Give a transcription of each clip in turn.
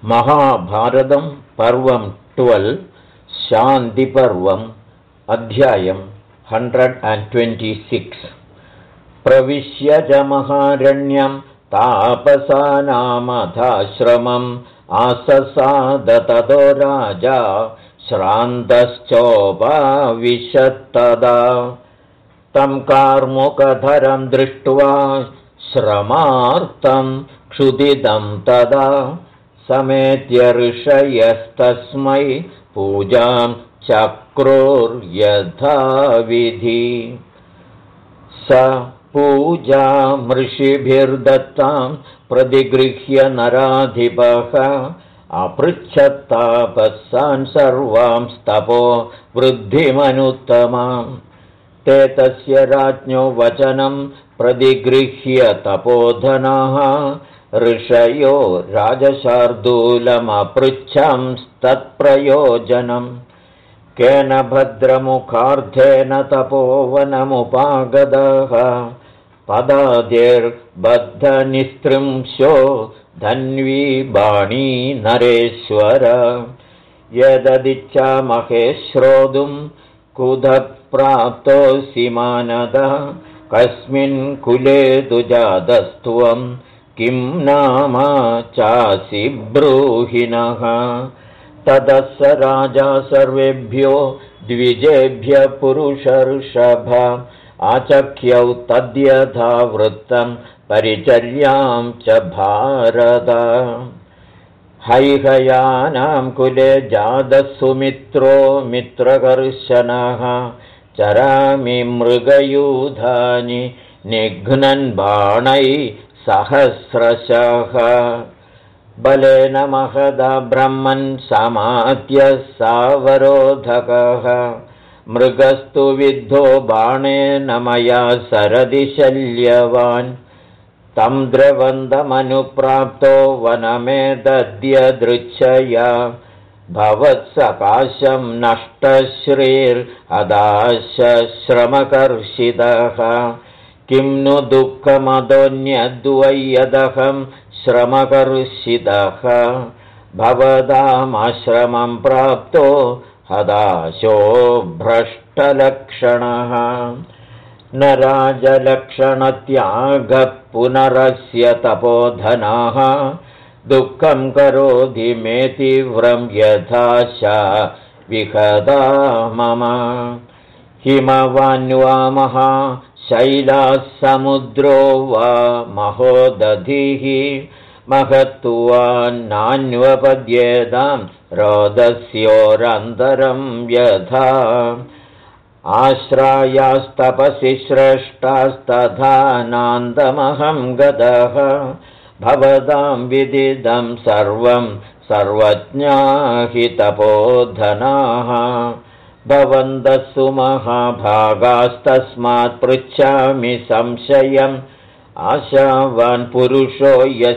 महाभारतं पर्वं 12 शान्तिपर्वम् अध्यायं 126 प्रविश्य च महारण्यं तापसानामथाश्रमम् आससाद ततो राजा श्रान्तश्चोपाविशत्तदा तं कार्मुकधरं दृष्ट्वा श्रमार्तं क्षुदितं तदा समेत्य ऋषयस्तस्मै पूजां चक्रुर्यथाविधि स पूजामृषिभिर्दत्तां प्रतिगृह्य नराधिपः अपृच्छत्तापस्सान् सर्वांस्तपो वृद्धिमनुत्तमां ते तस्य राज्ञो वचनं प्रतिगृह्य तपोधनाः ऋषयो राजशार्दूलमपृच्छंस्तत्प्रयोजनं केन भद्रमुखार्थेन तपोवनमुपागतः पदादिर्बद्धनिस्त्रिंशो धन्वी बाणी नरेश्वर यददिच्छामहे श्रोतुं कुतः प्राप्तोऽसि मानद कस्मिन् कुले तु जातस्त्वं किं नाम चासि ब्रूहिणः ततः स राजा सर्वेभ्यो द्विजेभ्यः पुरुषर्षभ आचख्यौ तद्यथा वृत्तं परिचर्यां च भारत हैहयानां कुले जातः सुमित्रो मित्रकर्शनः चरामि मृगयूधानि निघ्नन् बाणैः सहस्रशः बलेन महदा ब्रह्मन् समात्य सावरोधकः मृगस्तु विद्धो बाणेन मया सरदि शल्यवान् तं द्रवन्तमनुप्राप्तो वनमेदद्यदृच्छया भवत्सकाशं नष्टश्रीर्हदाश्रमकर्षितः किं नु दुःखमदोऽन्यद्वय्यदहं श्रमकर्षितः भवतामाश्रमं प्राप्तो हदाशो भ्रष्टलक्षणः न राजलक्षणत्यागः पुनरस्य तपोधनाः दुःखं करोति मे तीव्रं यथाशा विहदा मम हिमवान्वा शैलाः समुद्रो वा महोदधिः महत्त्वान्नान्वपद्येतां रोदस्योरन्तरं यथा आश्रायास्तपसि श्रेष्ठास्तथा नान्तमहं गतः भवतां विदितं सर्वं सर्वज्ञा हि तपोधनाः भवन्तः सुमहाभागास्तस्मात् पृच्छामि संशयम् आशावान् पुरुषो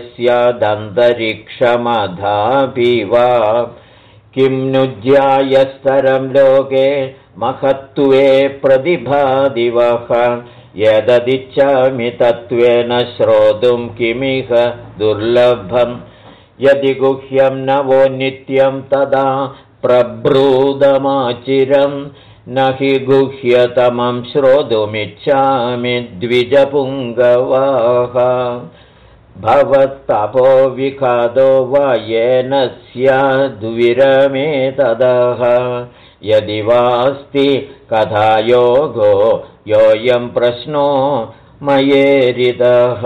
यस्यादन्तरिक्षमधापि वा किं नु ज्यायस्तरं लोके महत्त्वे प्रतिभादिवः यददिच्छामि तत्त्वेन श्रोतुं किमिह दुर्लभम् यदि गुह्यं न वो नित्यं तदा प्रब्रूदमाचिरं न हि गुह्यतमं श्रोतुमिच्छामि द्विजपुङ्गवाः भवत्तपो विखादो वा येन स्याद्विरमे तदः यदि वास्ति कथायोगो योऽयं प्रश्नो मयेरितः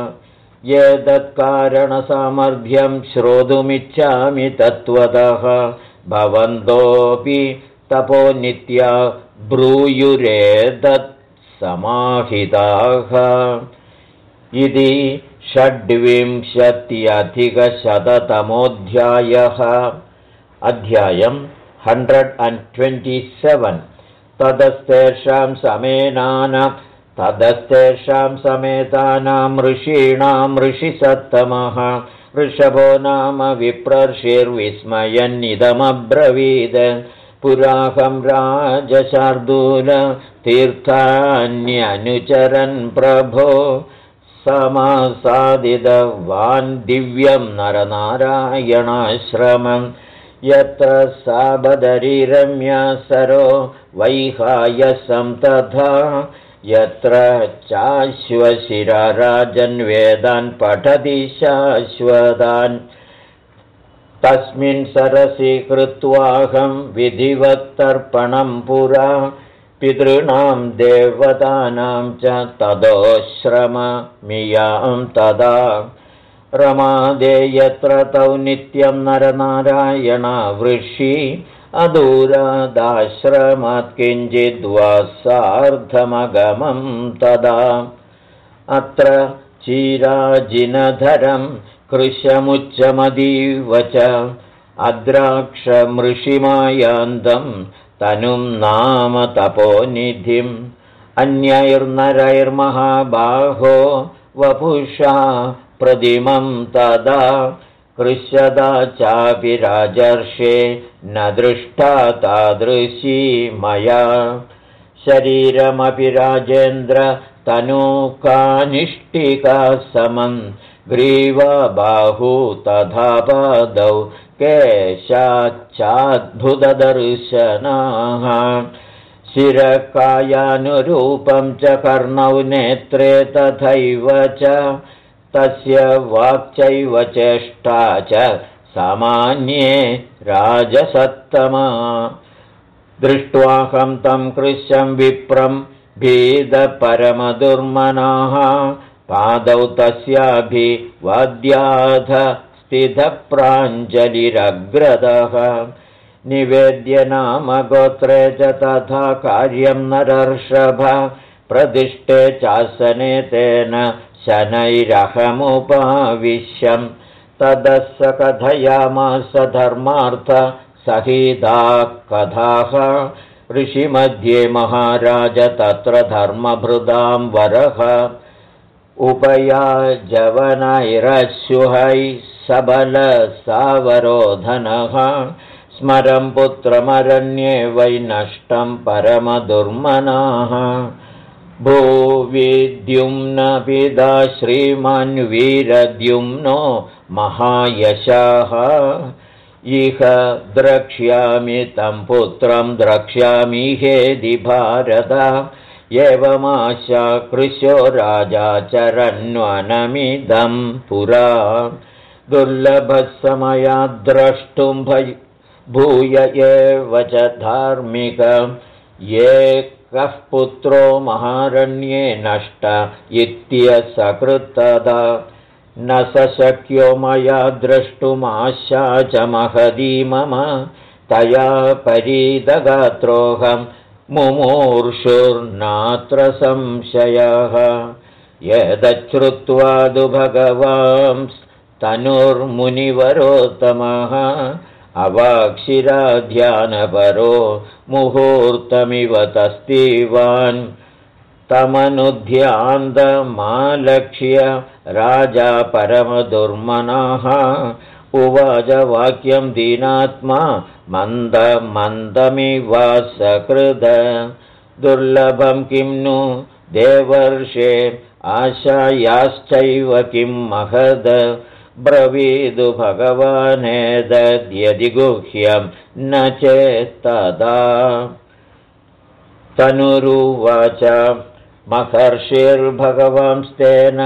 एतत्कारणसामर्थ्यं श्रोतुमिच्छामि तत्त्वतः भवन्तोऽपि तपो नित्या ब्रूयुरेतत् समाहिताः इति 26-अधिकशततमोऽध्यायः अध्यायं 127 ततस्तेषां समेतानां ऋषीणां ऋषिसत्तमः ऋषभो नाम विप्रर्षिर्विस्मयन्निदमब्रवीद पुराहं राजशार्दूल तीर्थान्यनुचरन् प्रभो समासादितवान् दिव्यं नरनारायणाश्रमं यत्र साबदरीरम्या सरो वैहायसं तथा यत्र चाश्वशिरा राजन्वेदान् पठति शाश्वतान् तस्मिन् सरसि कृत्वाहं विधिवत्तर्पणं पुरा पितॄणां देवतानां च तदोश्रममियां तदा रमादे यत्र तौ नित्यं नरनारायणा वृषि अदूरादाश्रमात् किञ्चिद्वा सार्धमगमं तदा अत्र चिराजिनधरं कृशमुच्चमदीव च अद्राक्षमृषिमायान्तं तनुं नाम तपोनिधिम् अन्यैर्नरैर्महाबाहो वपुषा प्रतिमं तदा कृष्यदा चापि राजर्षे न दृष्टा तादृशी मया शरीरमपि राजेन्द्र तनूकानिष्टिका समं ग्रीवा बाहू तथा पादौ केशाच्चाद्भुतदर्शनाः शिरकायानुरूपं च कर्णौ नेत्रे तथैव च तस्य वाक्चैव चेष्टा च सामान्ये राजसत्तमा दृष्ट्वाहं तं कृशं विप्रं भीदपरमदुर्मनाः पादौ तस्याभिवाद्याथ स्थितप्राञ्जलिरग्रदः निवेद्य नाम गोत्रे च तथा कार्यं नरर्षभ प्रतिष्ठे चासने तेन शनैरहमुपाविश्यं ततः स कथयामास धर्मार्थ सहिता कथाः ऋषिमध्ये महाराज तत्र धर्मभृदां वरः उपयाजवनैरश्युहै सबलसावरोधनः स्मरं पुत्रमरण्ये वै नष्टं परमदुर्मनाः भूविद्युम्नपिता श्रीमान् वीरद्युम्नो महायशाः इह द्रक्ष्यामि तं पुत्रं द्रक्ष्यामि हेदि भारत एवमाशा कृशो राजा चरन्वनमिदं पुरा दुर्लभसमयाद् द्रष्टुं भूय एव च धार्मिक एकः पुत्रो महारण्ये नष्ट इत्यसकृत्तदा न सशक्यो मया द्रष्टुमाशा च महदी मम तया परीदगात्रोऽहं मुमूर्षुर्नात्र संशयः यदच्छ्रुत्वादु भगवांस्तनुर्मुनिवरोत्तमः अवाक्षिराध्यानपरो मुहूर्तमिव तस्तीवान् तमनुध्यान्तमालक्ष्य राजा परमदुर्मनाः उवाच वाक्यं दीनात्मा मन्दमन्दमिवासकृद दुर्लभं किं नु देवर्षे आशायाश्चैव किं महद ब्रवीदु भगवानेतद्यदि गुह्यं न चेत्तदा तनुरुवाच महर्षिर्भगवांस्तेन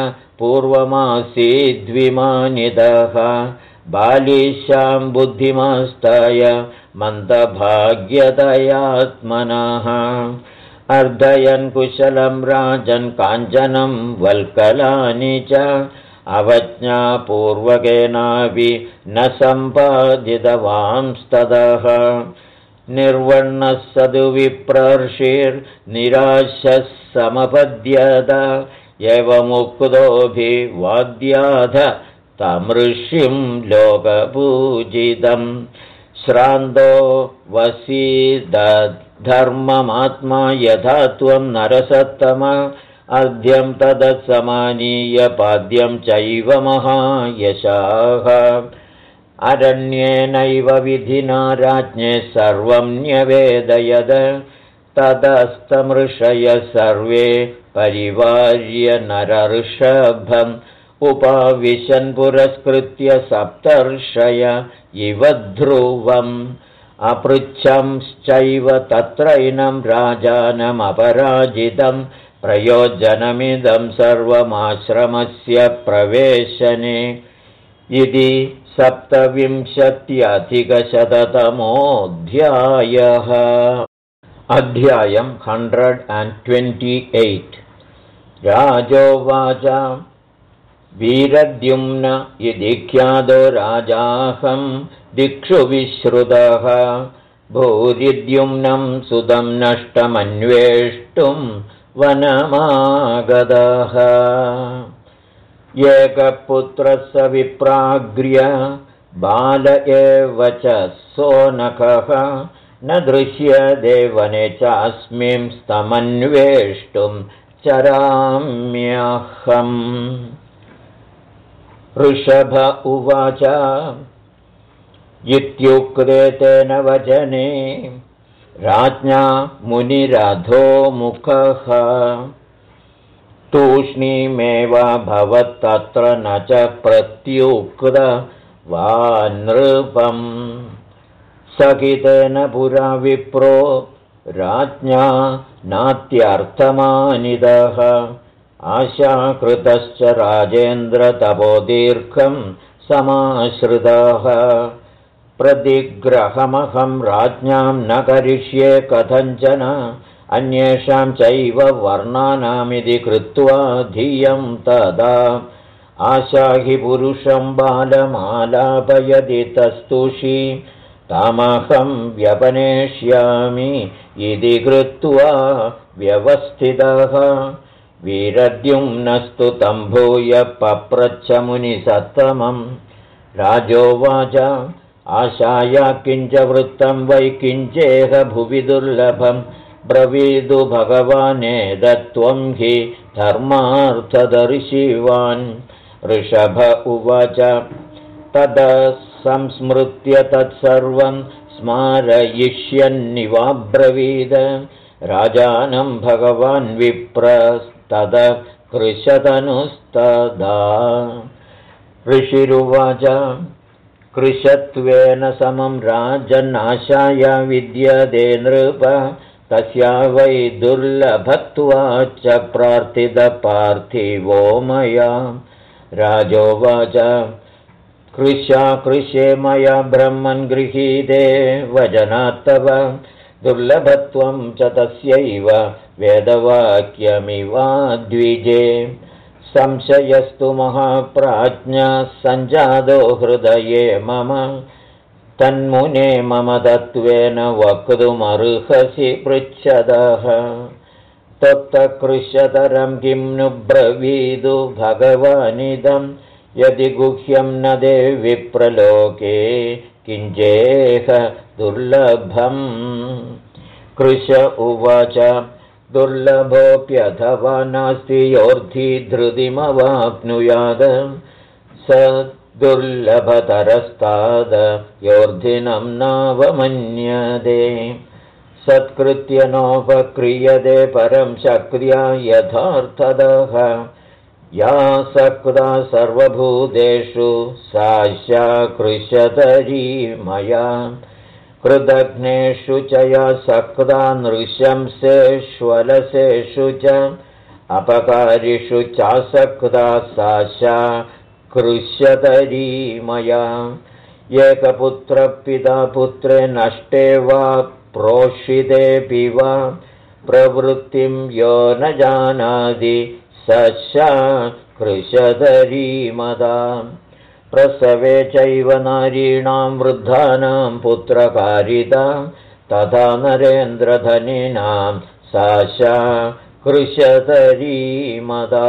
पूर्वमासीद्विमानितः बालिशां बुद्धिमस्ताय मन्दभाग्यतयात्मनः अर्धयन् कुशलं राजन् काञ्चनं वल्कलानि च अवज्ञापूर्वकेनापि न सम्पादितवांस्ततः निर्वर्णः सदु विप्रर्षिर्निराशः समपद्यत एवमुक्तोऽभिवाद्याथ तमृषिं लोकपूजितं श्रान्तो वसीदधर्ममात्मा यथा त्वं नरसत्तम अर्ध्यं तदसमानीय पाद्यं चैव महायशाः अरण्येनैव विधिना राज्ञे सर्वं न्यवेदयद ततस्तमृषयः सर्वे परिवार्य नरऋषभम् उपाविशन् पुरस्कृत्य सप्तर्षय इव ध्रुवम् अपृच्छंश्चैव तत्रैनं राजानमपराजितं प्रयोजनमिदं सर्वमाश्रमस्य प्रवेशने इति 27अधिकशततमोऽध्यायः। अध्यायम् 128। राजोवाच वीरद्युम्न इति ख्यातो राजाहं दिक्षु विश्रुतः भूरिद्युम्नं सुतं नष्टमन्वेष्टुं वनमागतः एकपुत्रः विप्राग्र्य बाल एव च सोनकः न दृश्यते वने चास्मिंस्तमन्वेष्टुं चराम्यहम्। ऋषभ उवाच इत्युक्ते तेन वचने राज्ञा मुनिरधो मुखः तूष्णीमेवाभवत्तत्र न च प्रत्युक्त वा नृपम् सकितेन पुरा विप्रो राज्ञा नात्यर्थमानिदः आशाकृतश्च राजेन्द्र तपोदीर्घं समाश्रितः प्रतिग्रहमहं राज्ञां न करिष्ये कथञ्चन अन्येषां चैव वर्णानामिति कृत्वा धियं तदा आशाहि पुरुषं बालमालापयति तस्तुषी तामहं व्यपनेष्यामि इति कृत्वा व्यवस्थितः वीरद्युम्नस्तु तं भूय पप्रच्छ मुनिसत्तमम् राजोवाच आशाया किञ्च वृत्तं वै किञ्चेह भुवि दुर्लभम् ब्रवीदु भगवानेदत्त्वं हि धर्मार्थदर्शिवान्। ऋषभ उवाच ततः संस्मृत्य तत्सर्वं स्मारयिष्यन्निवाब्रवीद राजानं भगवान् विप्रस्तद कृशतनुस्तदा। ऋषिरुवाच कृशत्वेन समं राजन्नाशाया विद्यते नृप तस्या वै दुर्लभत्वाच्च प्रार्थितपार्थिवो मया। राजोवाच कृशे मया ब्रह्मन् गृहीते वचनात्तव दुर्लभत्वं च तस्यैव वेदवाक्यमिवाद्विजे संशयस्तु महाप्राज्ञा सञ्जातो हृदये मम तन्मुने मम तत्त्वेन वक्तुमर्हसि पृच्छदः तत्तकृशतरं किं नु ब्रवीदु भगवानिदं यदि गुह्यं न ते विप्रलोके किञ्चेह दुर्लभम्। कृश उवाच दुर्लभोऽप्यथवा नास्ति योऽर्थी धृतिमवाप्नुयाद स दुर्लभतरस्ताद योऽर्थिनं नावमन्यते सत्कृत्य नोपक्रियते परं शक्र्या यथार्थतः या सक्ता सर्वभूतेषु सास्या कृशतरी मया कृदग्नेषु च या सक्ता नृशंसेष्वलसेषु च अपकारिषु चासक्ता सास्या कृशतरी मया एकपुत्रपिता पुत्रे नष्टे वा प्रोषितेऽपि वा प्रवृत्तिं यो न जानाति सस्या कृशतरी मदा प्रसवे चैव नारीणां वृद्धानां पुत्रकारिता तथा नरेन्द्रधनिनां सास्या कृशतरी मदा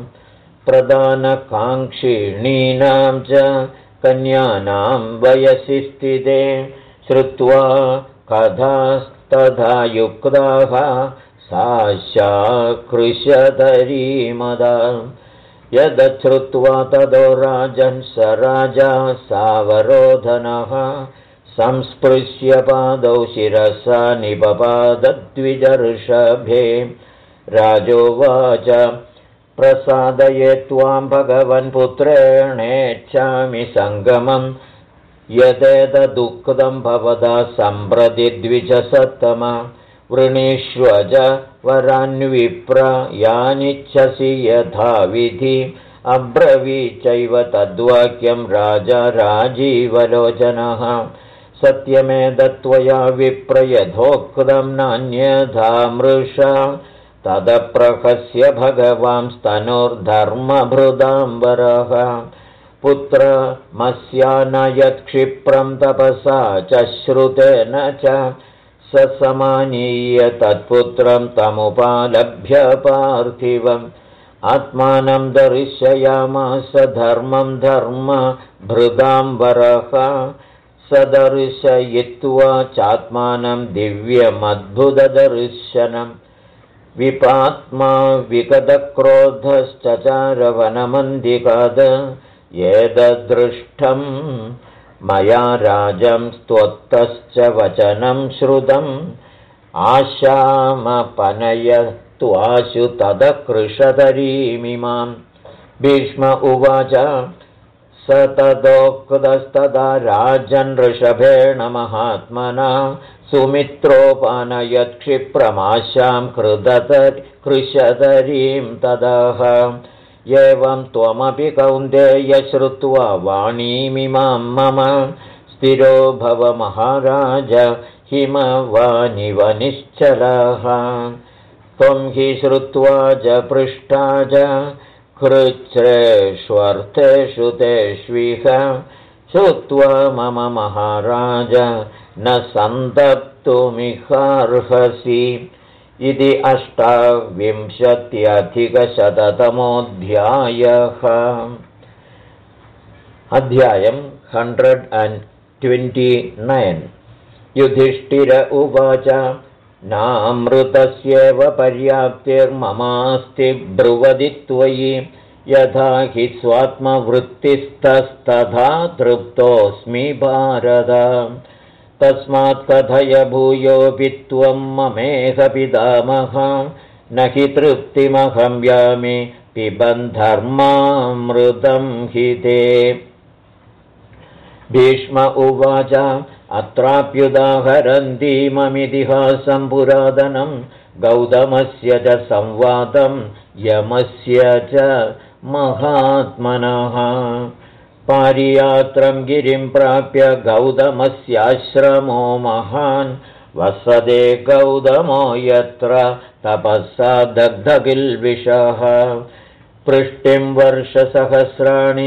प्रधानकाङ्क्षिणीनां च कन्यानां वयसि स्थिते श्रुत्वा कथास्तथा युक्ताः सास्या कृशतरी मदा यदश्रुत्वा ततो राजन् स राजा सावरोधनः संस्पृश्य पादौ शिरसा निपपादद्विजर्षभे राजोवाच प्रसादये त्वां भगवन्पुत्रेणेच्छामि सङ्गमम् यदेतदुक्तं भवदा सम्प्रति द्विजसत्तम वृणीष्वज वरान्विप्र यानिच्छसि यथाविधि अब्रवीचैव तद्वाक्यं राजा राजीवलोचनः सत्यमेतत्त्वया विप्र यथोक्तं नान्यथा मृषा तदप्रहस्य भगवांस्तनुर्धर्मभृदाम्बरः पुत्रमस्यानयत्क्षिप्रं तपसा च श्रुतेन च स समानीय तत्पुत्रं तमुपालभ्य पार्थिवम् आत्मानं दर्शयामास धर्मं धर्मभृदाम्बरः स दर्शयित्वा चात्मानं दिव्यमद्भुतदर्शनम् विपात्मा विगतक्रोधश्चचारवनमन्दिकाद एतदृष्टं मया राजं स्तोत्तश्च वचनं श्रुतम् आशामपनयत्वाशु तदकृशतरीमिमां भीष्म उवाच स तदोक्तस्तदा राजन् ऋषभेण महात्मना सुमित्रोपानयत्क्षिप्रमाशां कृशतरीं तदः एवं त्वमपि कौन्तेय श्रुत्वा वाणीमिमां मम स्थिरो भव महाराज हिमवानिव निश्चलः त्वं हि श्रुत्वा च पृष्टा च कृच्छ्रेष्वर्थेषु तेष्विह श्रुत्वा मम महाराज न सन्तप्तुमिहार्हसि इति 28-अधिकशततमोऽध्यायः अध्यायं 129 युधिष्ठिर उवाच नामृतस्येव पर्याप्तिर्ममास्ति ब्रुवदि त्वयि यथा हि स्वात्मवृत्तिस्तस्तथा तृप्तोऽस्मि भारत तस्मात् कथय भूयोऽपि त्वं ममेह पितामह न हि तृप्तिमहं यामि पिबन् धर्मामृतं हि ते भीष्म उवाच अत्राप्युदाहरन्तीममितिहासं पुरातनं गौतमस्य च संवादं यमस्य च महात्मनः पारियात्रं गिरिं प्राप्य गौतमस्याश्रमो महान् वसते गौतमो यत्र तपसा दग्धकिल्बिषः पृष्टिं वर्षसहस्राणि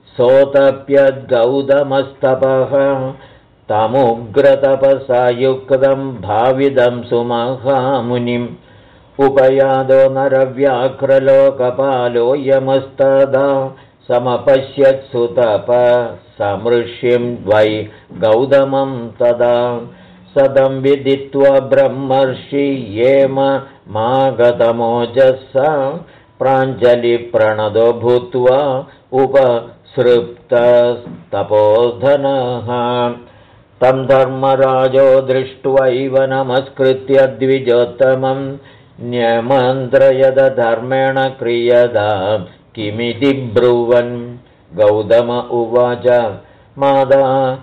सोतप्यद्गौतमस्तपः तमुग्रतपसा युक्तं भाविदं सुमहामुनिम् उपयादो नरव्याघ्रलोकपालो यमस्तदा समपश्यत्सुतप समृष्यं वै गौतमं तदा सदं विदित्वा ब्रह्मर्षि येम मागतमोजसा प्राञ्जलिप्रणदो भूत्वा उपसृप्तस्तपोधनः तं धर्मराजो दृष्ट्वैव नमस्कृत्य द्विजोत्तमं न्यमन्त्रयद धर्मेण क्रियतां किमिति ब्रुवन् गौतम उवाच माता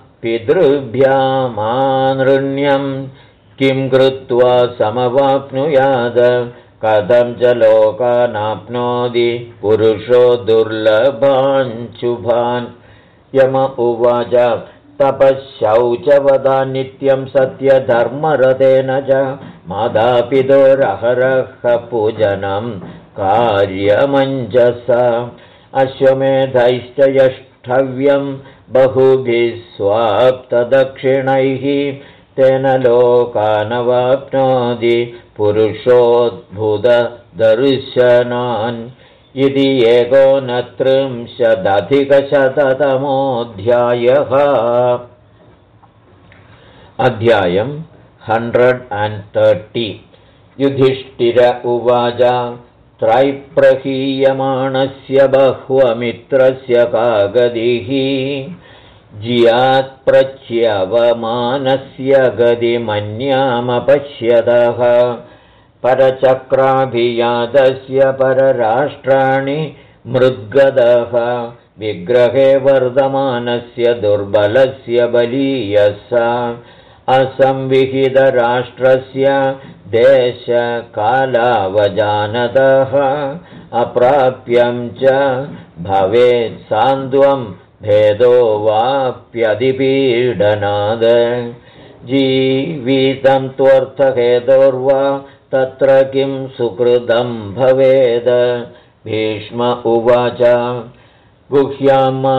पितृभ्यामानृण्यं किं कृत्वा समवाप्नुयाद कथं च लोकानाप्नोति पुरुषो दुर्लभान् यम उवाच तपःशौचवदा नित्यं सत्यधर्मरतेन च मातापितोरहरः पूजनं कार्यमञ्जसा अश्वमेधैश्च यष्टव्यं बहुभिः स्वाप्तदक्षिणैः तेन लोकानवाप्नोति पुरुषोद्भुतदर्शनान् इति 19-अधिकशततमोऽध्यायः अध्यायं 130 युधिष्ठिर उवाच त्रैप्रहीयमाणस्य बह्वमित्रस्य का गतिः जियात्प्रच्यवमानस्य गतिमन्यामपश्यतः परचक्राभियातस्य परराष्ट्राणि मृद्गदः विग्रहे वर्धमानस्य दुर्बलस्य बलीयसा असंविहितराष्ट्रस्य देशकालावजानतः अप्राप्यं च भवेत् सान्द्वं भेदो वाप्यधिपीडनाद जीवितं त्वर्थहेतोर्वा तत्र किं सुकृतं भवेद भीष्म उवाच गुह्यामा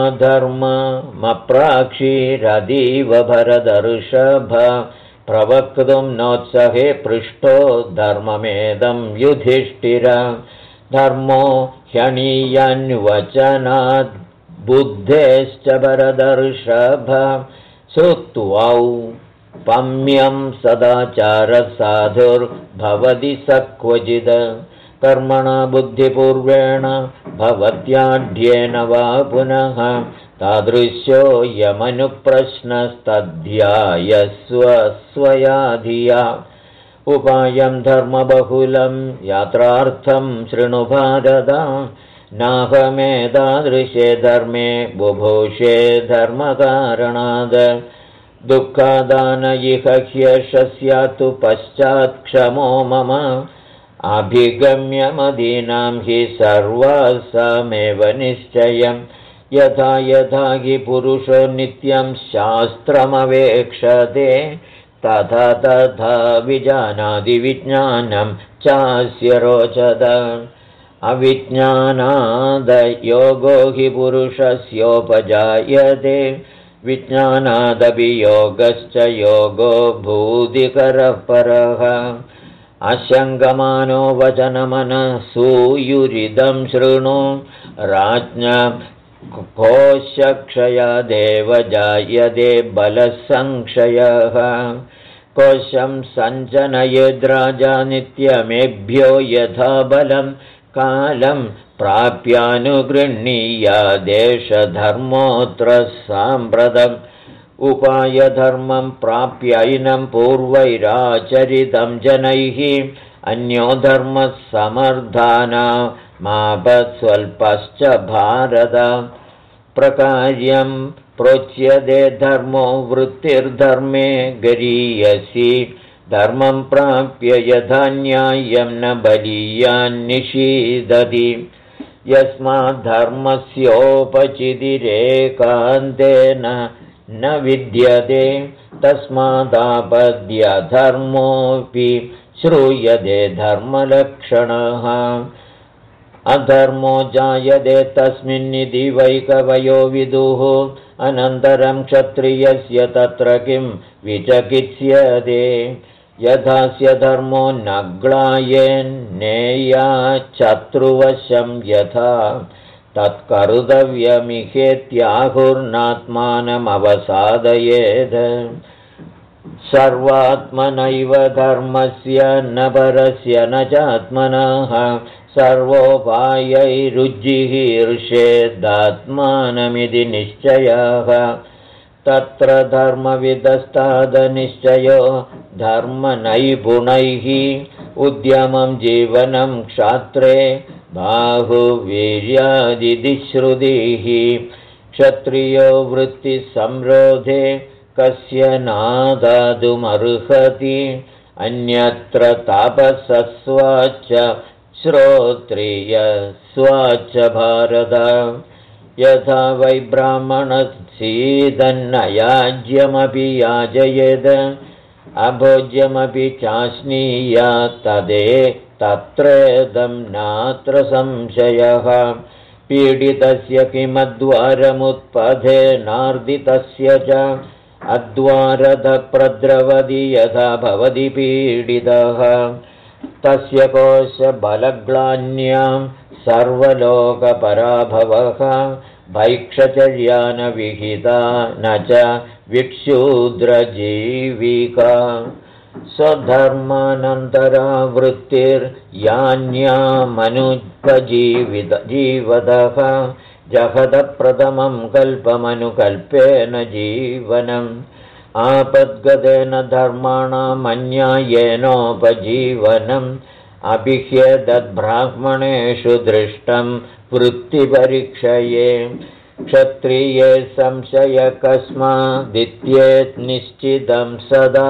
धर्ममप्राक्षीरदीव भरदर्षभ प्रवक्तुं नोत्सहे पृष्ठो धर्ममेदं युधिष्ठिर धर्मो ह्यणीयन्वचनाद् बुद्धेश्च भरदर्षभ श्रुत्वौ पम्यं सदाचारसाधुर्भवति स क्वचिद् कर्मणा बुद्धिपूर्वेण भवत्याढ्येन वा पुनः तादृश्यो यमनुप्रश्नस्तध्यायस्व स्वया धिया उपायं धर्मबहुलं यात्रार्थं शृणु भारत नाहमेतादृशे धर्मे बुभूषे धर्मकारणाद् दुःखादानयिह ह्यशस्यातु पश्चात् क्षमो मम अभिगम्यमदीनां हि सर्वासामेव निश्चयं यथा यथा हि पुरुषो नित्यं शास्त्रमवेक्षते तथा तथा विजानाति विज्ञानं चास्य रोचत अविज्ञानादयोगो हि पुरुषस्योपजायते विज्ञानादपि योगश्च योगो भूतिकरः परः अशङ्गमानो वचनमनसूयुरिदं शृणु राज्ञ कोशक्षयादेव जायते बलसंक्षयः कोशं सञ्जनयेद्राजा नित्यमेभ्यो यथा बलं कालं प्राप्यानुगृह्णीया देशधर्मोऽत्र साम्प्रतम् उपायधर्मं प्राप्यैनं पूर्वैराचरितं जनैः अन्यो धर्मः समर्थानामापत्स्वल्पश्च भारत प्रकार्यं प्रोच्यते धर्मो वृत्तिर्धर्मे गरीयसी धर्मं प्राप्य यथा न्याय्यं न बलीयान्निषीदति यस्माद्धर्मस्योपचितिरेकान्तेन न विद्यते तस्मादापद्यधर्मोऽपि श्रूयते धर्मलक्षणः अधर्मो जायते तस्मिन्निति वै कवयो विदुः अनन्तरं क्षत्रियस्य तत्र किं विचकित्स्यते यथास्य धर्मो नग्लायेन्नेया शत्रुवशं यथा तत्कर्तव्यमिहेत्याहुर्नात्मानमवसादयेत् सर्वात्मनैव धर्मस्य न परस्य न चात्मनः सर्वोपायैरुज्जिहीर्षेदात्मानमिति निश्चयः तत्र धर्मविदस्तादनिश्चयो धर्मनैपुणैः उद्यमं जीवनं क्षात्रे बाहुवीर्यादिति श्रुतिः क्षत्रियो वृत्तिसंरोधे कस्य नादातुमर्हति अन्यत्र तापसस्वाच्च श्रोत्रियस्वाच्च भारत यथा वै ब्राह्मणसीदन्नयाज्यमपि याजयेद अभोज्यमपि चाश्नीया तदे तत्रेदं नात्र संशयः पीडितस्य किमद्वारमुत्पथे नार्दितस्य च अद्वारदप्रद्रवति यथा भवति पीडितः तस्य कोशबलग्लान्यां सर्वलोकपराभवः भैक्षचर्या न विहिता न च विक्षूद्रजीविका स्वधर्मानन्तरा वृत्तिर्यान्यामनुपजीवतः जगदप्रथमं कल्पमनुकल्पेन जीवनम् आपद्गतेन धर्माणामन्यायेनोपजीवनं अभिह्येतद्ब्राह्मणेषु दृष्टं वृत्तिपरीक्षये क्षत्रिये संशयकस्मादित्येत् निश्चितं सदा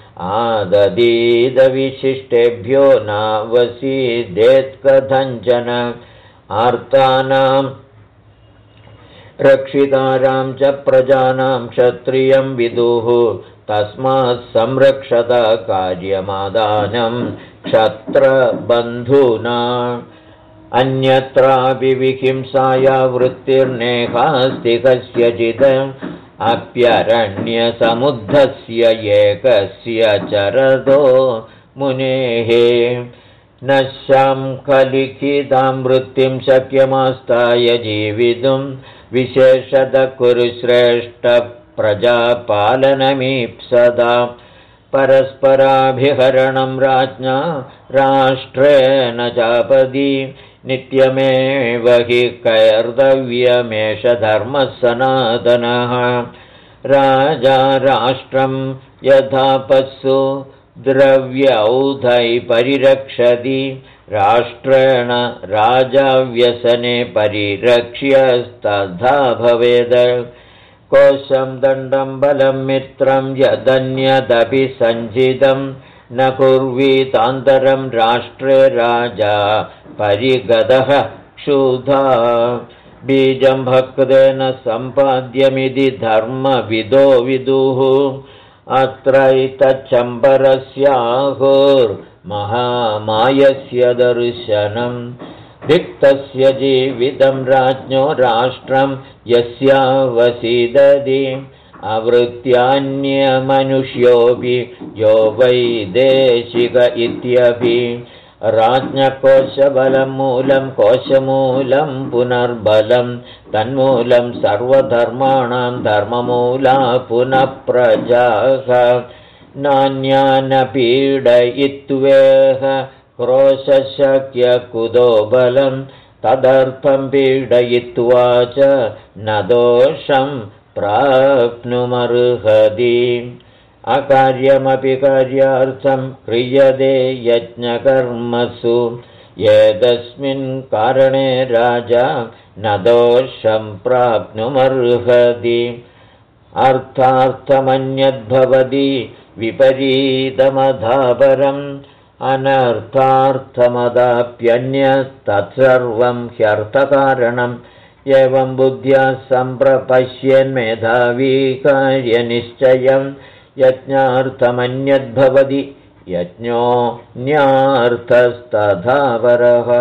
आददीदविशिष्टेभ्यो नावसीदेत्कथञ्चन आर्तानां रक्षितारां च प्रजानां क्षत्रियं विदुः तस्मात् संरक्षत कार्यमादानं क्षत्रबन्धूना अन्यत्रापि विहिंसाया वृत्तिर्नेहास्ति कस्यचित् अप्यरण्यसमुद्धस्य एकस्य चरदो मुनेः न शङ्खलिखितां वृत्तिं शक्यमास्ताय जीवितुं विशेषतः कुरु श्रेष्ठ प्रजापालनमीप्सदा परस्पराभिहरणं राज्ञा राष्ट्रेण चापदी नित्यमेव हि कर्तव्यमेष धर्मः सनातनः राजा राष्ट्रं यथापत्सु द्रव्यौधै परिरक्षति राष्ट्रेण राजा व्यसने परिरक्ष्यस्तथा भवेद कोशं दण्डं बलं मित्रं यदन्यदपि सञ्चितं न कुर्वीतान्तरं राष्ट्रे राजा परिगतः क्षुधा बीजं भक्तेन सम्पाद्यमिति धर्मविदो विदुः अत्रैतच्चम्बरस्याहुर्महामायस्य दर्शनम् धिक्तस्य जीवितं राज्ञो राष्ट्रं यस्यावसीदति आवृत्यान्यमनुष्योऽपि यो वैदेशिक इत्यपि राज्ञकोशबलं मूलं कोशमूलं पुनर्बलं तन्मूलं सर्वधर्माणां धर्ममूला पुनः प्रजाः नान्यानपीडयित्वेह क्रोशशक्य कुतो बलं तदर्थं पीडयित्वा च न दोषं प्राप्नुमर्हति अकार्यमपि कार्यार्थं क्रियते यज्ञकर्मसु एतस्मिन् कारणे राजा न दोषं प्राप्नुमर्हति अर्थार्थमन्यद्भवति विपरीतमधापरम् अनर्थार्थमदाप्यन्यत् तत्सर्वं ह्यर्थकारणम् एवं बुद्ध्या सम्प्रपश्यन्मेधावी कार्यनिश्चयं यज्ञार्थमन्यद्भवति यज्ञो न्यार्थस्तथापरः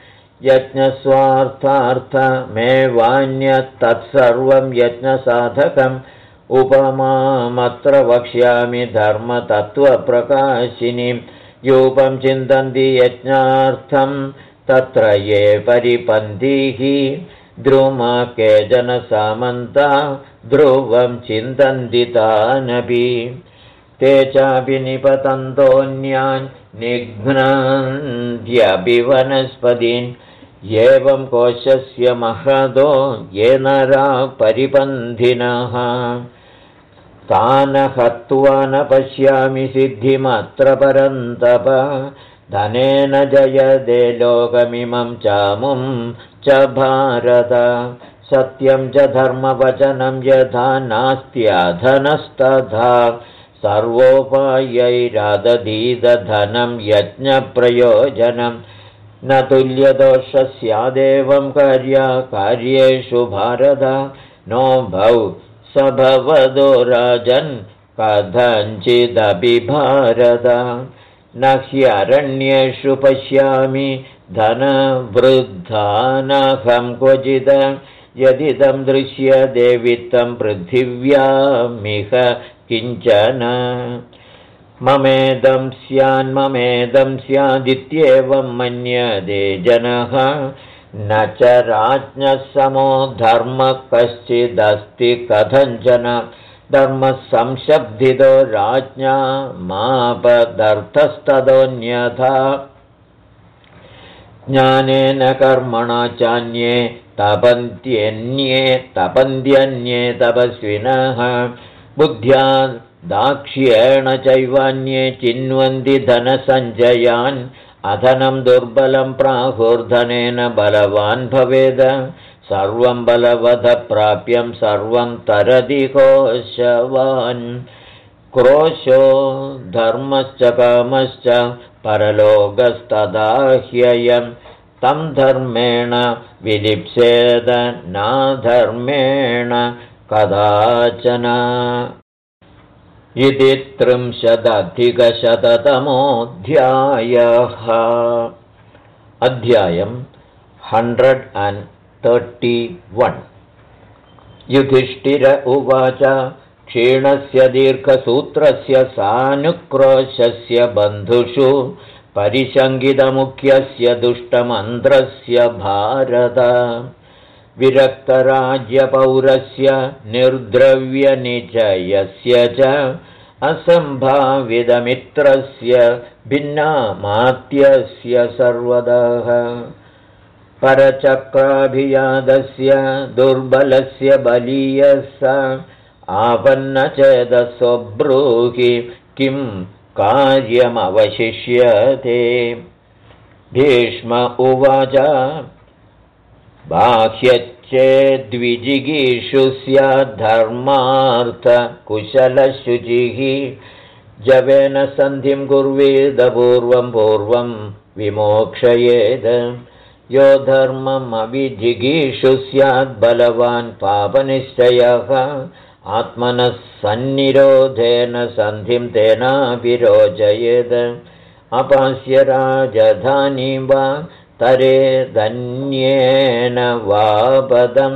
यज्ञस्वार्थार्थमेवान्यत् तत्सर्वं यज्ञसाधकम् उपमामत्र वक्ष्यामि धर्मतत्त्वप्रकाशिनीं यूपं चिन्तन्ति यज्ञार्थं तत्र ये परिपन्थिः द्रुमा केचन सामन्ता ध्रुवं चिन्तन्ति तानपि ते चापि निपतन्तोऽन्यान् निघ्नन्त्यपि वनस्पतीन् एवं कोशस्य महदो ये नरा परिपन्थिनः तान् हत्वा न पश्यामि सिद्धिमत्र परन्तप धनेन जयते लोकमिमं चामुं च भारत सत्यं च धर्मवचनं यथा नास्त्यधनस्तथा सर्वोपायैरादधीतधनं यज्ञप्रयोजनं न तुल्यदोषः स्यादेवं कार्येषु भारत नो भौ सभवदो राजन् कथञ्चिदपि भारत न ह्यरण्येषु पश्यामि धनवृद्धानहं क्वचिद यदिदं दृश्यते वित्तं पृथिव्यामिह किञ्चन ममेदं स्यादित्येवं मन्यते जनः न च राज्ञः समो धर्मः कश्चिदस्ति कथञ्चन धर्मः संशब्दितो राज्ञा मापदर्थस्तदोऽन्यथा ज्ञानेन कर्मणा चान्ये तपन्त्यन्ये तपस्विनः बुद्ध्या दाक्ष्येण चैवान्ये चिन्वन्ति धनसञ्चयान् अधनं दुर्बलं प्राहुर्धनेन बलवान् भवेद सर्वं बलवदप्राप्यं सर्वं तरति कोशवान् क्रोशो धर्मश्च कामश्च परलोकस्तदा ह्ययं तं धर्मेण विलिप्सेद नाधर्मेण कदाचन। इति 30-अधिकशततमोऽध्यायः। अध्यायं 131। युधिष्ठिर उवाच क्षीणस्य दीर्घसूत्रस्य सानुक्रोशस्य बन्धुषु परिशङ्कितमुख्यस्य दुष्टमन्त्रस्य भारत विरक्तराज्यपौरस्य निर्द्रव्यनिचयस्य च असम्भावितमित्रस्य भिन्नामात्यस्य सर्वतः परचक्राभियादस्य दुर्बलस्य बलीयस्य आपन्नचेदसो ब्रूहि किं कार्यमवशिष्यते। भीष्म उवाच बाह्यच्चेद्विजिगीषु स्याद्धर्मार्थकुशलशुचिः जवेन सन्धिं कुर्वेद पूर्वं विमोक्षयेद यो धर्ममविजिगीषु स्याद्बलवान् पापनिश्चयः आत्मनः सन्निरोधेन सन्धिं तेनाभिरोचयेद अपास्य राजधानी वा तरेदन्येन वा पदं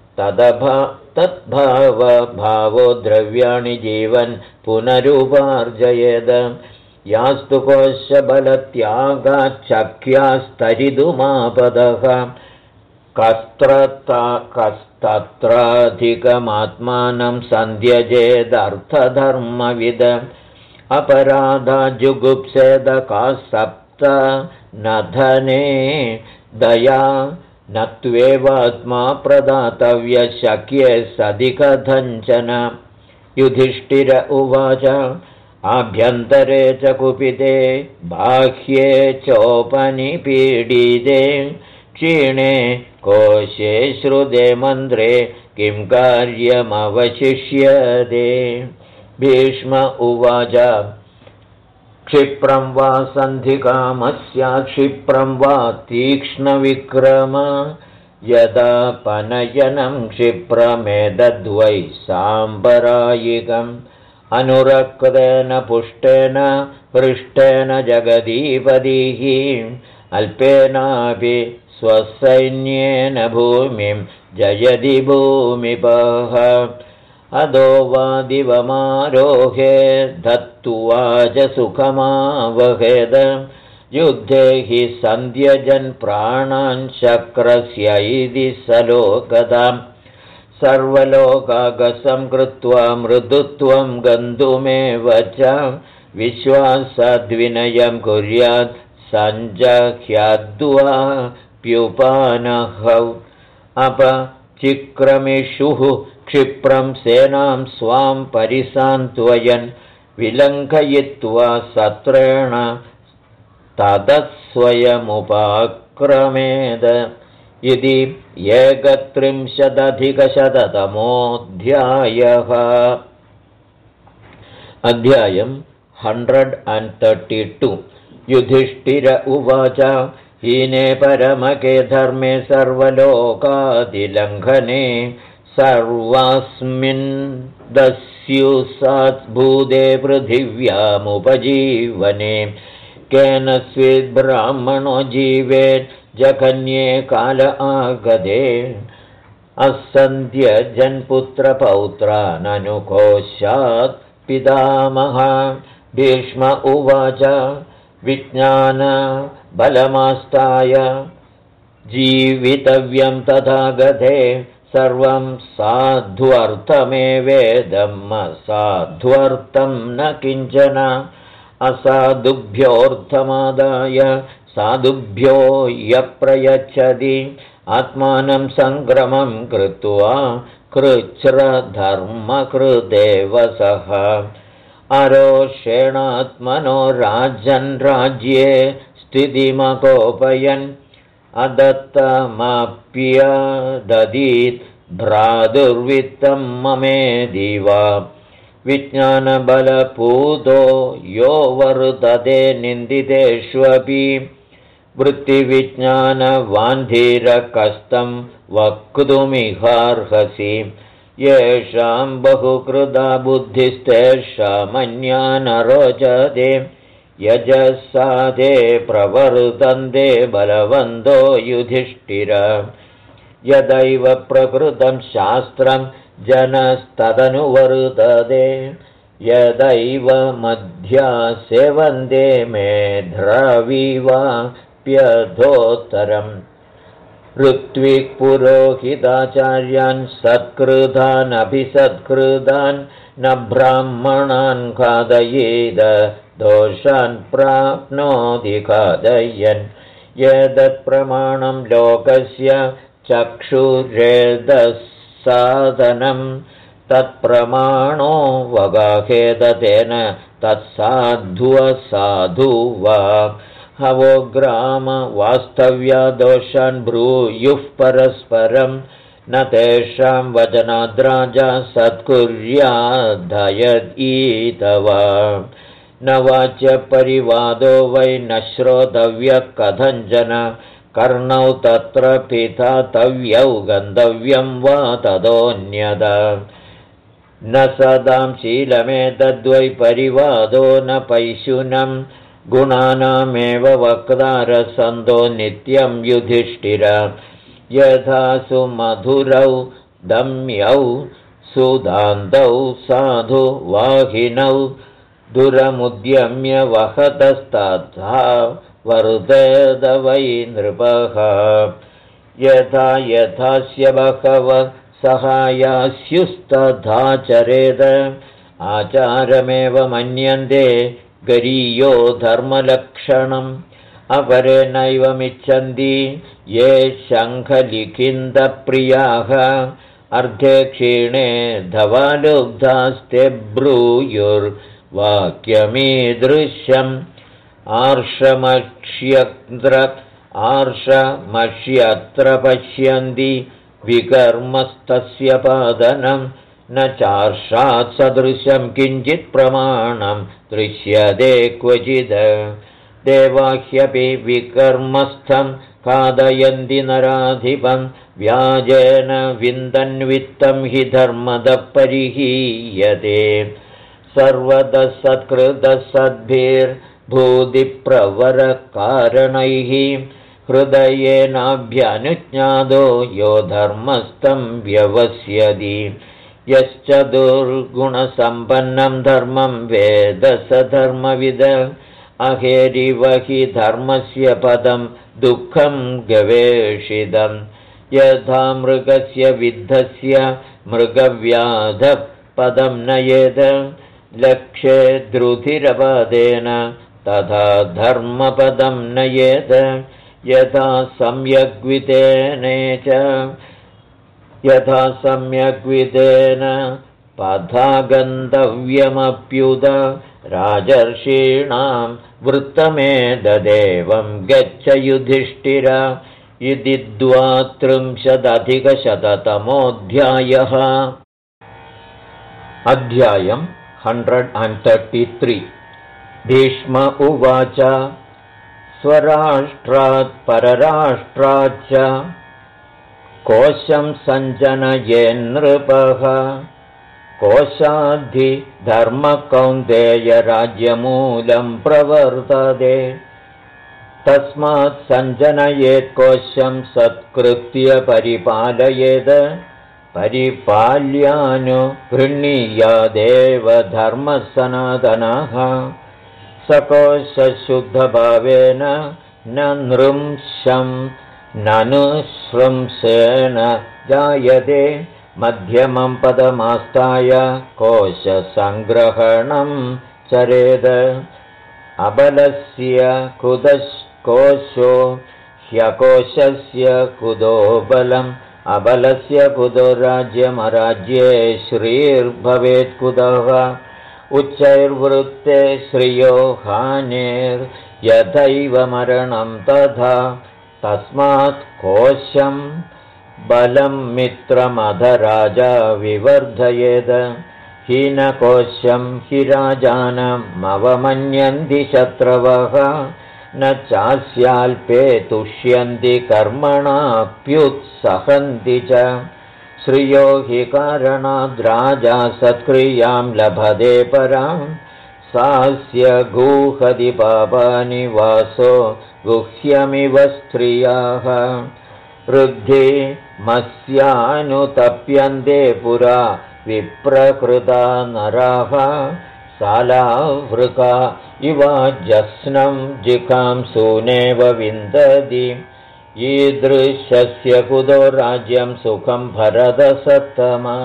तद्भावो द्रव्याणि जीवन् पुनरुपार्जयेद यास्तु कोशबलत्यागाच्छक्यास्तरिदुमापदः कस्तत्राधिकमात्मानं सन्ध्यजेदर्थधर्मविद अपराधा जुगुप्सेद कास्सप्त न धने दया न त्वेवात्मा प्रदातव्यशक्ये सदिकधञ्चन। युधिष्ठिर उवाच आभ्यन्तरे च कुपिते बाह्ये चोपनिपीडिते क्षीणे कोशे श्रुते मन्त्रे किं कार्यमवशिष्यते। भीष्म उवाच क्षिप्रं वा सन्धिकामस्य क्षिप्रं वा तीक्ष्णविक्रम यदा पनयनं क्षिप्रमेतद्वै साम्बरायिकम् अनुरक्तेन पुष्टेन पृष्ठेन जगदीपतिः अल्पेनापि स्वसैन्येन भूमिं जयति भूमिपः अदो वा दिवमारोहे धत्त्वाज सुखमावहेद युद्धे हि सन्ध्यजन् प्राणान् शक्रस्य इति सलोकदाम् सर्वलोकागसं कृत्वा मृदुत्वं गन्तुमेव च विश्वासद्विनयं कुर्यात् सञ्जह्याद्वा प्युपानहौ अपचिक्रमिषुः क्षिप्रं सेनां स्वां परिसान्त्वयन् विलङ्घयित्वा सत्रेण ततः स्वयमुपाक्रमेद। इति 31-अधिकशततमोऽध्यायः। अध्यायं 132। युधिष्ठिर उवाच हीने परमके धर्मे सर्वलोकादिलङ्घने सर्वास्मिन् दस्युसाद्भूते पृथिव्यामुपजीवने केन स्विद्ब्राह्मणो जीवेत् जघन्ये काल आगदे असन्ध्यजन्पुत्रपौत्राननुकोशात् पितामह। भीष्म उवाच विज्ञान बलमास्ताय जीवितव्यं तथा गते सर्वं साध्वर्तमेवेदं साध्वर्तं न किञ्चन असाधुभ्योऽर्थमादाय साधुभ्यो यप्रयच्छति आत्मानं सङ्ग्रमं कृत्वा कृच्छ्रधर्मकृदेव सः आरोषेणात्मनो राजन् राज्ये स्थितिमकोपयन् अदत्तमाप्यददीत् भ्रातुर्वित्तं ममेदिवा विज्ञानबलपूतो यो वर्तते निन्दितेष्वपि वृत्तिविज्ञानवान्धीरकस्तं वक्तुमिहार्हसि येषां बहुकृता बुद्धिस्तेषामन्या न रोचते यजसादे प्रवर्तन्ते बलवन्तो युधिष्ठिर यदैव प्रकृतं शास्त्रं जनस्तदनुवर्तते यदैव मध्या सेवन्ते मेध्रवीवाप्यधोत्तरम् ऋत्विक्पुरोहिताचार्यान् सत्कृतानभिसत्कृतान् न ब्राह्मणान् खादयेद दोषान् प्राप्नोति खादयन् एतत्प्रमाणं लोकस्य चक्षुरेदसाधनं तत्प्रमाणो वगाहेद तेन तत्साधुवसाधु वा हवो ग्राम वास्तव्या दोषान् ब्रूयुः परस्परं न तेषां वचनाद्राजा सत्कुर्याद्धयदीतवा न वाच्यपरिवादो वै न श्रोतव्यः कथञ्चन कर्णौ तत्र पिधातव्यौ गन्तव्यं वा तदोऽन्यदा न सदां शीलमेतद्वै परिवादो न पैशुनं गुणानामेव वक्तारसन्तो नित्यं युधिष्ठिर यथा सुमधुरौ दम्यौ सुदान्तौ साधु वाहिनौ दुरमुद्यम्य वहतस्तथा वर्धेद वै नृपः यथा यथास्य बहवः सहायास्युस्तथा चरेद आचारमेव मन्यन्ते गरीयो धर्मलक्षणम् अपरे नैवमिच्छन्ति ये शङ्खलिखिन्दप्रियाः अर्धे क्षीणे धवालुब्धास्ते ब्रूयुर्वाक्यमीदृश्यम् आर्षमक्ष्यत्र पश्यन्ति विकर्मस्तस्य पादनं न चार्षात् सदृशं किञ्चित् प्रमाणं दृश्यते क्वचिद् देवाह्यपि विकर्मस्थं खादयन्ति नराधिपं व्याजेन विन्दन्वित्तं हि धर्मदः परिहीयते सर्वतः सत्कृतः सद्भिर्भूतिप्रवरकारणैः हृदयेनाभ्यनुज्ञातो यो धर्मस्थं व्यवस्यति यश्च दुर्गुणसम्पन्नं धर्मं वेद स धर्मविद अहेरिव हि धर्मस्य पदं दुःखं गवेषितं यथा मृगस्य विद्धस्य मृगव्याधः पदं नयेद लक्ष्ये द्रुधिरपदेन तथा धर्मपदं नयेद यथा सम्यग्विदेन पथा गन्तव्यमप्युत राजर्षीणां वृत्तमेतदेवं गच्छ युधिष्ठिर इति 32-अधिकशततमोऽध्यायः। अध्यायम् 133। भीष्म उवाच स्वराष्ट्रात् परराष्ट्राच्च कोशं सञ्जनयेन्नृपः कोशाद्धिधर्मकौन्तेयराज्यमूलं प्रवर्तते तस्मात् सञ्जनयेत् कोशं सत्कृत्य परिपालयेत् परिपाल्यानुगृह्णीयादेव धर्मः सनातनः सकोशशुद्धभावेन न नृंशं ननुश्रंसेन जायते मध्यमं पदमास्ताय कोशसङ्ग्रहणं चरेद अबलस्य कुतश्कोशो ह्यकोशस्य कुतो बलम् अबलस्य कुतो राज्यमराज्ये श्रीर्भवेत् कुतः उच्चैर्वृत्ते श्रियो हानेर्यथैव मरणं तथा तस्मात् कोशं बलं मित्रमधराजा विवर्धयेद हीनकोशं हि राजानमवमन्यन्ति शत्रवः न चास्याल्पे तुष्यन्ति कर्मणाप्युत्सहन्ति च श्रियो हि कारणाद्राजा सत्क्रियां लभते परां सास्य गूहति पापानि वासो गुह्यमिव स्त्रियाः वृद्धि मस्यानुतप्यन्ते पुरा विप्रकृता नराः सालावृका इवाजस्नं जिघांसूनेव विन्दति ईदृशस्य कुतो राज्यं सुखं भरतसत्तमा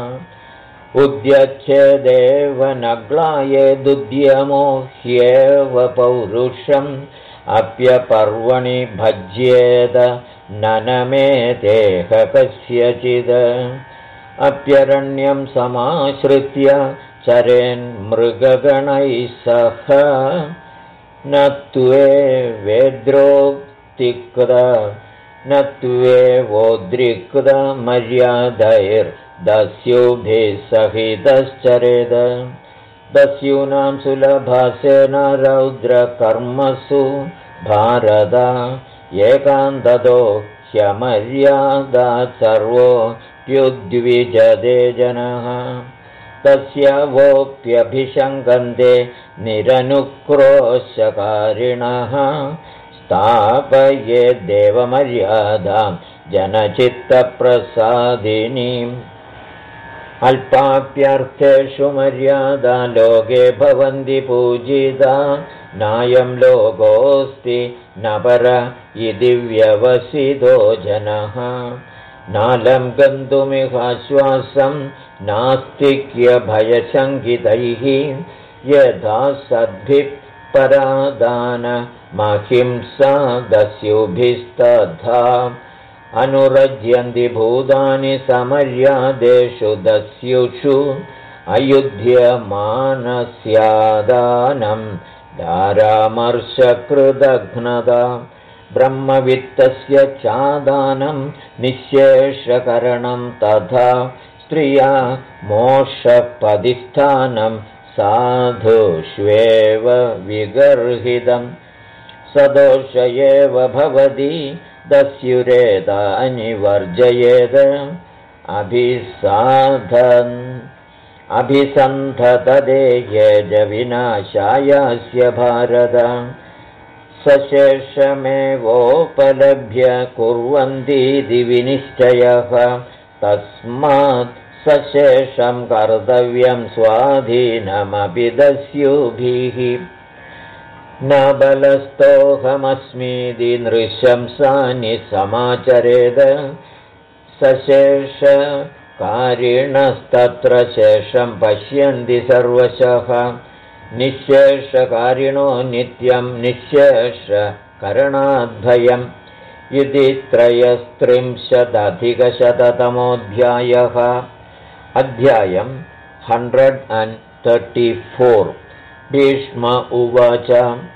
उद्यच्छेदेव नग्लायेदुद्यमो ह्येव पौरुषम् अप्यपर्वणि भज्येत ननमेतेह कस्यचिद अप्यरण्यं समाश्रित्य चरेन्मृगगणैः सह न त्वेवोद्रिक्तमर्यादैर्दस्युभिः सहितश्चरेद दस्यूनां सुलभासेना रौद्रकर्मसु भारत एकान्ततो ह्यमर्यादात् सर्वोऽप्युद्विजते जनः तस्य वोऽप्यभिशङ्कन्ते निरनुक्रोशकारिणः स्थापयेद्देवमर्यादां जनचित्तप्रसादिनीम् अल्पाप्यर्थेषु मर्यादा लोके भवन्ति पूजिता नायं लोकोऽस्ति न पर इति व्यवसितो जनः नालं गन्तुमिहाश्वासं नास्तिक्यभयशङ्कितैः यथा सद्भिः परादानमहिंसा दस्युभिस्तथा अनुरज्यन्ति भूतानि समर्यादेषु दस्युषु अयुध्यमानस्यादानं दारामर्शकृदघ्नता ब्रह्मवित्तस्य चादानं निःशेषकरणं तथा स्त्रिया मोक्षपदिस्थानं साधुष्वेव विगर्हितं सदोष एव भवति दस्युरेतानि वर्जयेद अभिसन्धतदे येज विनाशायास्य भारत सशेषमेवोपलभ्य कुर्वन्तीति विनिश्चयः तस्मात् सशेषं कर्तव्यं स्वाधीनमपि दस्युभिः न बलस्थोऽहमस्मीति नृशंसानि समाचरेद सशेषकारिणस्तत्र शेषं पश्यन्ति सर्वशः निःशेषकारिणो नित्यं निःशेषकरणाद्भयम् इति 330अधिकशततमोऽध्यायः अध्यायं 134 भीष्म उवाच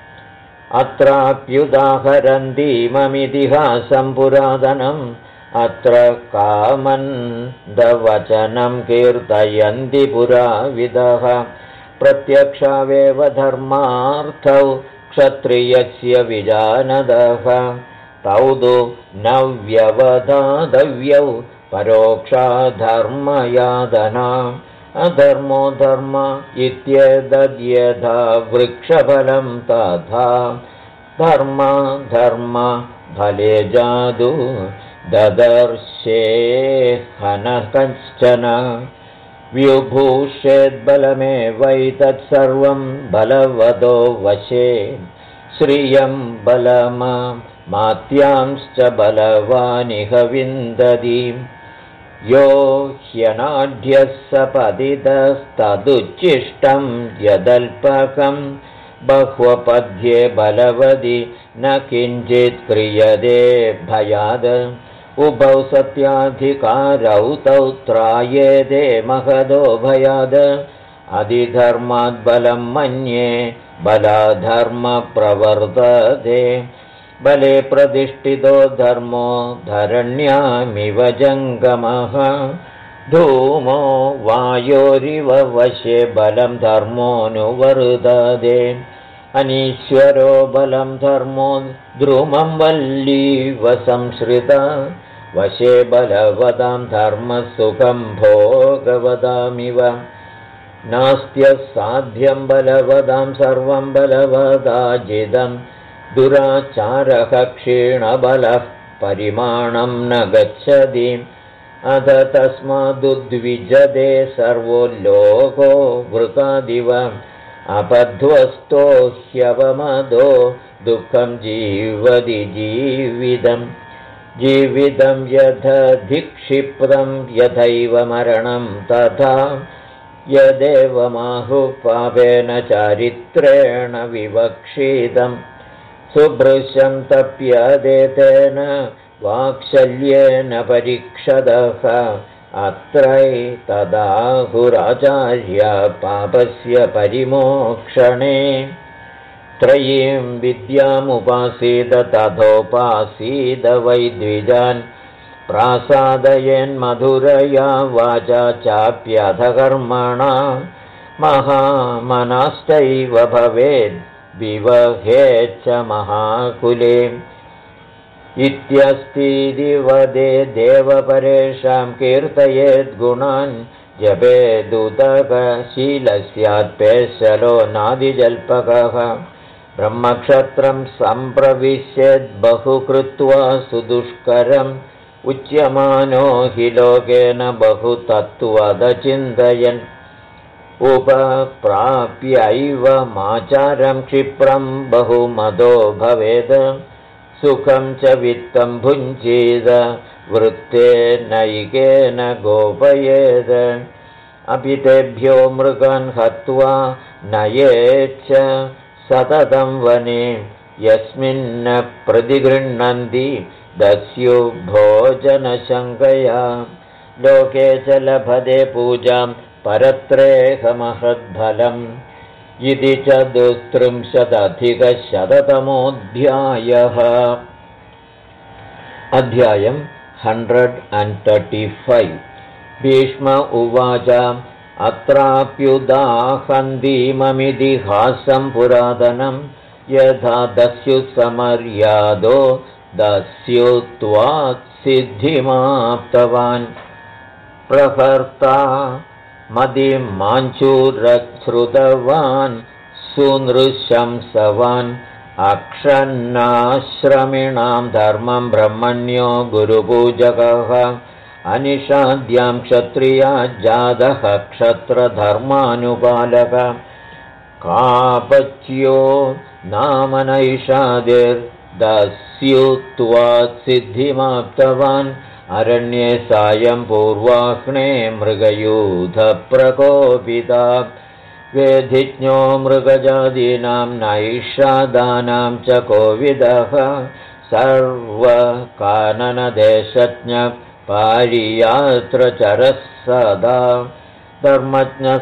अत्राप्युदाहरन्तीममितिहासं पुरातनम् अत्र कामन्दवचनं कीर्तयन्ति पुराविदः प्रत्यक्षावेव धर्मार्थौ क्षत्रियस्य विजानदः तौ तु न व्यवधातव्यौ परोक्षाधर्मयादना अधर्मो धर्म इत्येतद्यथा वृक्षफलं तथा धर्म फले जादु ददर्शे हनः कश्चन व्युभूषेद्बलमेवैतत्सर्वं बलवतो वशे श्रियं बलमात्यांश्च बलवानिह विन्दति यो ह्यनाढ्यः सपतितस्तदुच्छिष्टं यदल्पकं बह्वपद्ये बलवति न किञ्चित् क्रियते भयाद उभौ सत्याधिकारौ तौ त्रायेते महदो भयाद अधिधर्माद्बलं मन्ये बलाधर्मप्रवर्तते बले प्रतिष्ठितो धर्मो धरण्यामिव जङ्गमः धूमो वायोरिव वशे बलं धर्मोऽनुवर्तते अनीश्वरो बलं धर्मो द्रुमं वल्लीव संश्रिता वशे बलवदां धर्मसुखं भोगवदामिव नास्त्यसाध्यं बलवदां सर्वं बलवदाजिदं दुराचारः क्षीणबलः परिमाणं न गच्छति अथ तस्मादुद्विजते सर्वो लोको वृकादिव अपध्वस्तो ह्यवमदो दुःखं जीवति जीवितं यथधिक्षिप्तं यथैव मरणं तथा यदेवमाहुः पापेन चारित्रेण विवक्षितं सुभृशं तप्यते तेन वाक्शल्येन परीक्षदः अत्रैतदाहुराचार्या पापस्य परिमोक्षणे त्रयीं विद्यामुपासीद तथोपासीद वैद्विजान् प्रासादयन्मधुरया वाचा चाप्यधकर्मणा महामनश्चैव भवेद् विवहेच्च महाकुले इत्यस्तीति वदे देवपरेषां कीर्तयेद्गुणान् जपेदुदकशीलस्यात्पेशलो नादिजल्पकः ब्रह्मक्षत्रं सम्प्रविश्यद्बहु कृत्वा सुदुष्करम् उच्यमानो हि लोकेन बहु तत्त्वदचिन्तयन् उपप्राप्यैव माचारं क्षिप्रं बहुमदो भवेद सुखं च वित्तं भुञ्जीद वृत्तेनैकेन गोपयेद अपि तेभ्यो मृगान् हत्वा नयेच्च सततं वने यस्मिन्न प्रतिगृह्णन्ति दस्यु भोजनशङ्कया लोके च लभते पूजां परत्रेहमहद्फलम् इति चतुस्त्रिंशदधिकशततमोऽध्यायः अध्यायं 135 भीष्म उवाच अत्राप्युदाहन्तीममितिहासं पुरातनं यथा दस्युसमर्यादो दस्युत्वात्सिद्धिमाप्तवान् प्रहर्ता मदिमाञ्चूरश्रुतवान् सुनृशंसवान् अक्षन्नाश्रमिणां धर्मं ब्रह्मण्यो गुरुपूजकः अनिषाद्यां क्षत्रिया जातः क्षत्रधर्मानुपालक कापच्यो नाम नैषादिर्दस्युत्वात्सिद्धिमाप्तवान् अरण्ये सायं पूर्वाह्ने मृगयूथप्रकोपिता वेधिज्ञो मृगजातीनां नैषादानां च कोविदः सर्वकाननदेशज्ञ पारियात्र चरः सदा धर्मज्ञः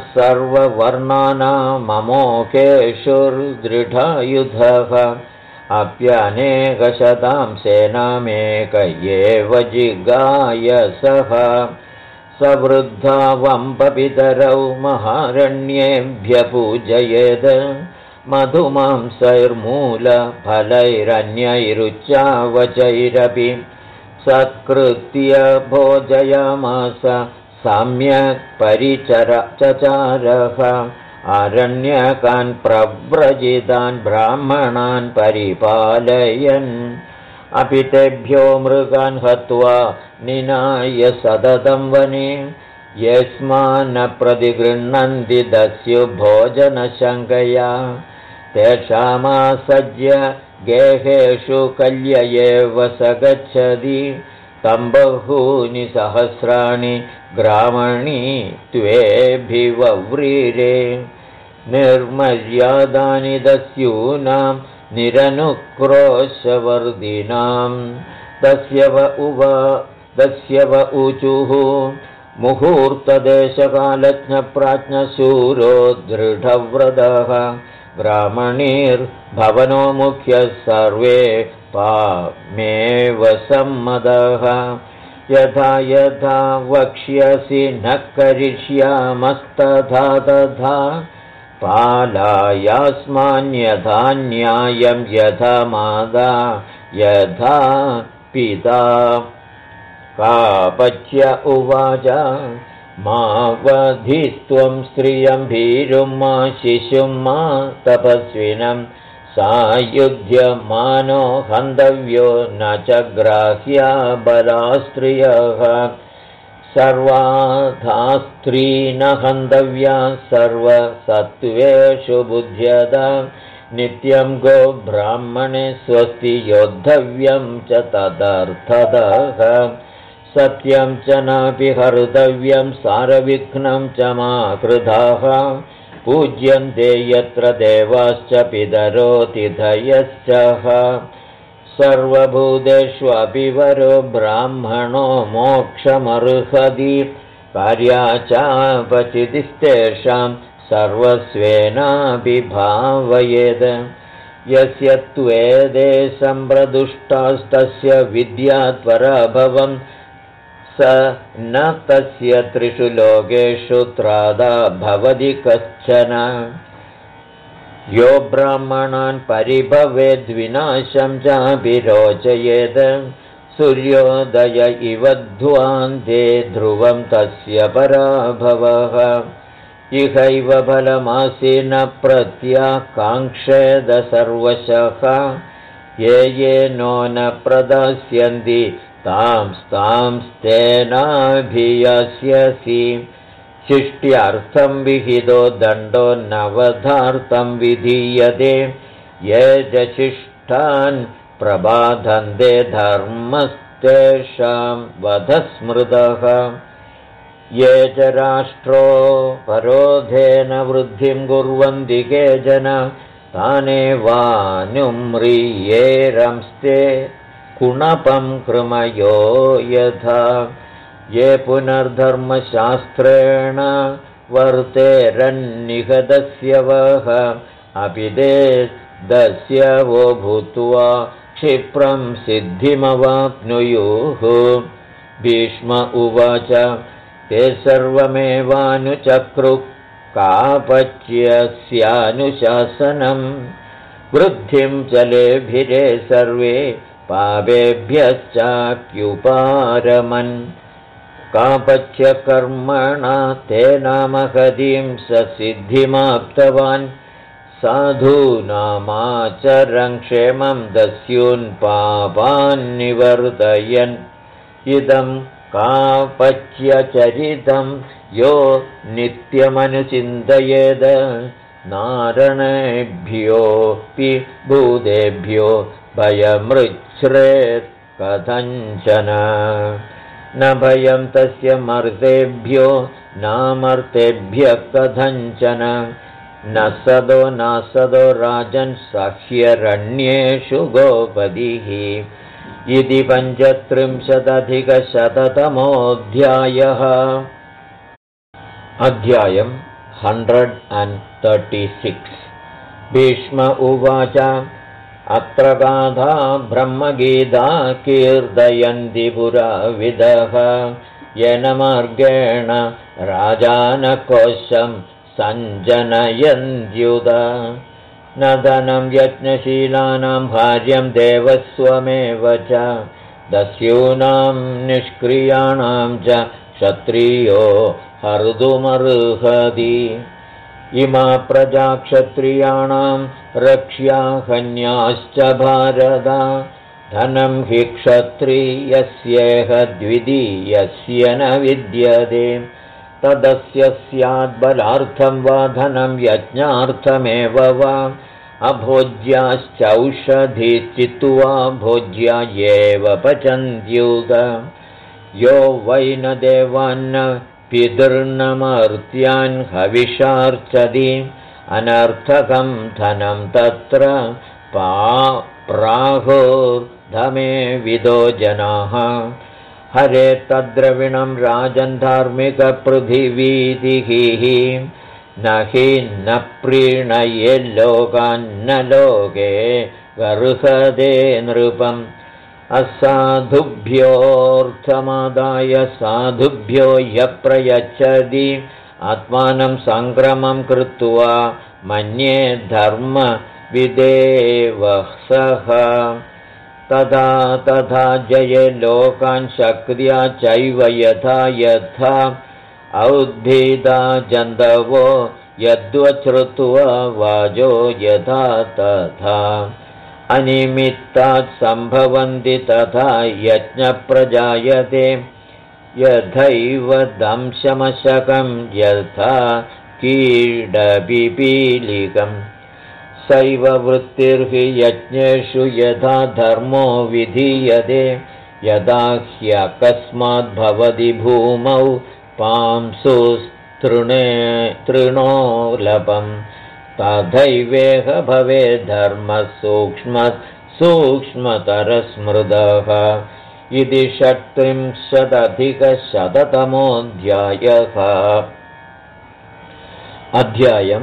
सर्ववर्णानाममोकेषुर्दृढायुधः अप्यनेकशतां सेनामेक एव जिगाय सः सवृद्धा वम्पपितरौ महारण्येभ्यपूजयेत् मधुमांसैर्मूलफलैरन्यैरुच्चावचैरपि सत्कृत्य भोजयामास सम्यक् परिचरचचारः आरण्यकान् प्रव्रजितान् ब्राह्मणान् परिपालयन् अपि तेभ्यो मृगान् हत्वा निनाय सततं वने यस्मान् न प्रतिगृह्णन्ति दस्यु भोजनशङ्कया तेषामासज्य गेहेषु कल्य एव स गच्छति तं बहूनि सहस्राणि ग्रामणि त्वेभिवव्रीरे निर्मर्यादानि दस्यूनां निरनुक्रोशवर्धिनां दस्यव ऊचुः मुहूर्तदेशकालज्ञप्राज्ञशूरो दृढव्रतः ब्राह्मणीर्भवनो मुख्यः सर्वे पामेव सम्मतः यथा यथा वक्ष्यसि न करिष्यामस्तथा तथा पालायास्मान्यथा न्यायं यथा माता यथा पिता कापच्य उवाच मा वधिस्त्वं स्त्रियं भीरुं मा शिशुं मा तपस्विनं सायुध्यमानो हन्तव्यो न च ग्राह्या बलास्त्रियः सर्वाधा न हन्तव्या सर्वसत्त्वेषु बुध्यता नित्यं गो ब्राह्मणे स्वस्ति योद्धव्यं च तदर्थतः सत्यं च नापि हर्तव्यं सारविघ्नं च मा कृधाः पूज्यन्ते यत्र देवाश्च पितरोतिथयश्च सर्वभूतेषु अपि वरो ब्राह्मणो मोक्षमर्हति कार्या चापचितिस्तेषां सर्वस्वेनापि भावयेत् यस्य त्वेदे सम्प्रदुष्टास्तस्य विद्यात्पराभवं स न तस्य त्रिषु लोकेषु त्रादा भवति कश्चन यो ब्राह्मणान् परिभवेद्विनाशं चापि रोचयेत् सूर्योदय इव ध्वान्ते ध्रुवं तस्य पराभवः इहैव फलमासीन प्रत्याकाङ्क्षेद सर्वशः ये नो न प्रदास्यन्ति तांस्तेनाभियास्यसि शिष्ट्यार्थं विहितो दण्डो नवधार्थं विधीयते ये च शिष्टान् प्रबाधन्ते धर्मस्तेषां वधस्मृतः ये च राष्ट्रो परोधेन वृद्धिं कुर्वन्ति केचन तानेवानुम्रिये रंस्ते कुणपं कृमयो यथा ये पुनर्धर्मशास्त्रेण वर्तेरन्निहतस्य वः अपि ते दस्यवो भूत्वा क्षिप्रं सिद्धिमवाप्नुयुः भीष्म उवाच ते सर्वमेवानुचक्रुः कापच्यस्यानुशासनं वृद्धिं चलेभिरे सर्वे पापेभ्यश्चाप्युपारमन् कापच्यकर्मणा तेनामहतीं स सिद्धिमाप्तवान् साधूनामाचरन् क्षेमं दस्यून् पापान्निवर्तयन् इदं कापच्यचरितं यो नित्यमनुचिन्तयेद नारणेभ्योऽपि भूतेभ्यो भयमृच्छ्रेत् कथञ्चन न भयं तस्य मर्तेभ्यो नामर्तेभ्यः कथञ्चन न सदो राजन् सह्यरण्येषु गोपतिः इति 35-अधिकशततमोऽध्यायः अध्यायं 136 भीष्म उवाच अत्र गाथा ब्रह्मगीता कीर्तयन्ति पुराविदः येन मार्गेण राजानकोशं सञ्जनयन्त्युत न धनं यज्ञशीलानां भार्यं देवस्वमेव च दस्यूनां निष्क्रियाणां च क्षत्रियो हर्तुमर्हति इमा प्रजा क्षत्रियाणां रक्ष्याहन्याश्च भारत धनं हि क्षत्रियस्येह द्वितीयस्य न विद्यते तदस्य स्याद्बलार्थं वा धनं यज्ञार्थमेव वा अभोज्याश्चौषधिश्चित्वा भोज्या एव पचन्त्युत यो वै न देवान्न पितॄन्नमर्त्यान् हविषार्चति अनर्थकं धनं तत्र प्राहुर्धमे विदो जनाः हरे तद्रविणं राजन् धार्मिकपृथिवीतिः न हि न प्रीणये लोकान्न लोके गर्हदे नृपम् असाधुभ्योऽर्थमादाय साधुभ्यो यः प्रयच्छति आत्मानं सङ्ग्रमं कृत्वा मन्ये धर्मविदेवः सः तथा तथा जये लोकान् शक्त्या चैव यथा यथा औद्भिदा जन्तवो यद्वच्छ्रुत्वा वाजो यथा तथा अनिमित्तात् सम्भवन्ति तथा यज्ञप्रजायते यथैव दंशमशकं यथा कीडपिपीलिकम् सैव वृत्तिर्हि यज्ञेषु यथा धर्मो विधीयते यदा ह्यकस्माद्भवति भूमौ पांसुस्तृणोलपम् तथैवेह भवेद् धर्मः सूक्ष्मतरस्मृतः इति 36अधिकशततमोऽध्यायः अध्यायम्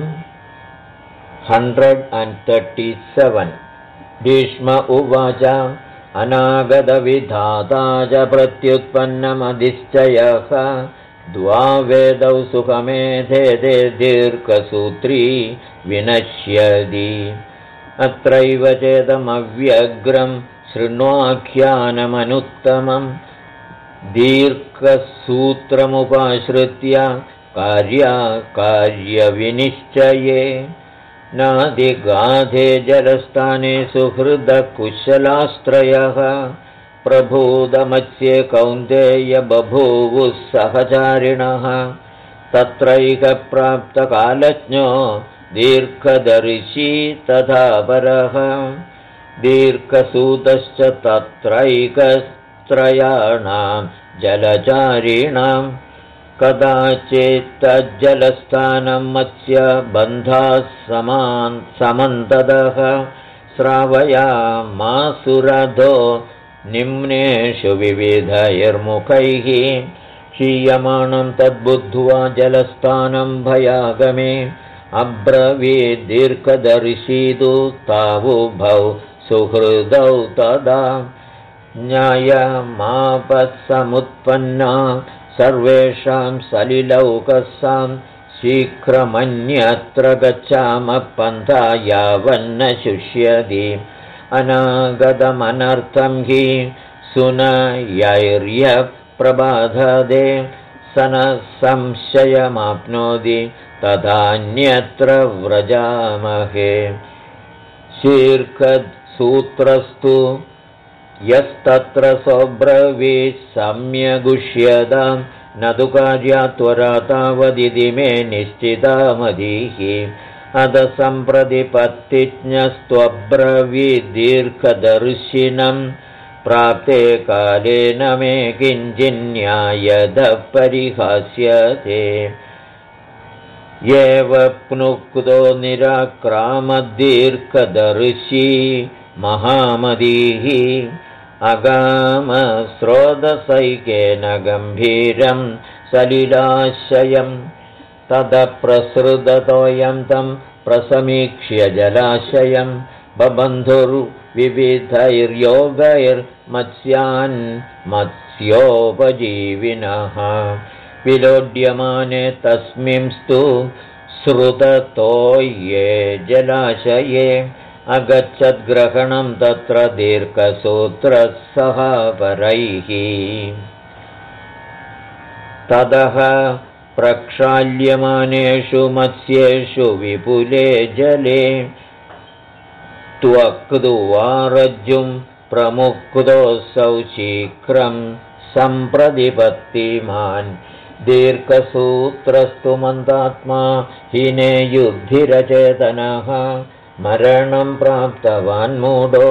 137 भीष्म उवाच अनागतविधाता च प्रत्युत्पन्नमधिश्चयः द्वावेदौ सुखमेधेदे दीर्घसूत्री विनश्यति अत्रैव चेदमव्यग्रं शृण्वाख्यानमनुत्तमं दीर्घसूत्रमुपाश्रित्य कार्यविनिश्चये नादिगाधे जलस्थाने सुहृदकुशलास्त्रयः प्रभूतमत्स्ये कौन्तेय बभूवुः सहचारिणः तत्रैकप्राप्तकालज्ञो दीर्घदर्शी तथा परः दीर्घसूतश्च तत्रैकत्रयाणां जलचारिणां कदाचित्तज्जलस्थानं मत्स्यबन्धाः समन्ततः श्रावयामासुरधो निम्नेषु विविधैर्मुखैः क्षीयमाणं तद्बुद्ध्वा जलस्थानं भयागमे अब्रवीद्दीर्घदर्शीदु तावुभौ सुहृदौ तदा न्यायमापत्समुत्पन्ना सर्वेषां सलिलौकसां शीघ्रमन्यत्र गच्छामः पन्था यावन्न शुष्यति अनागतमनर्थं हि सुनयैर्यप्रबाधदे स न संशयमाप्नोति तथान्यत्र व्रजामहे शीर्षसूत्रस्तु यस्तत्र सोऽब्रवीत् सम्यगुष्यतां न तु कार्यात्वरा तावदिति मे निश्चितामधिः अध सम्प्रतिपत्तिज्ञस्त्वब्रवीद्दीर्घदर्शिनं प्राप्ते कालेन मे किञ्चिन्न्यायधः परिहास्यते एव प्नुक्तो निराक्रामद्दीर्घदर्शी महामदीः अगामस्रोतसैकेन गम्भीरं सलिलाशयं तदप्रसृततोऽयं तं प्रसमीक्ष्य जलाशयं बबन्धुर्विविधैर्योगैर्मत्स्यान् मत्स्योपजीविनः विलोड्यमाने तस्मिंस्तु श्रुततो ये जलाशये अगच्छद्ग्रहणं तत्र दीर्घसूत्रः सह परैः ततः प्रक्षाल्यमानेषु मत्स्येषु विपुले जले त्वक्तुवारज्जुं प्रमुक्तोऽसौ शीघ्रं सम्प्रतिपत्तिमान् दीर्घसूत्रस्तु मन्दात्मा हिने युद्धिरचेतनः मरणं प्राप्तवान् मूढो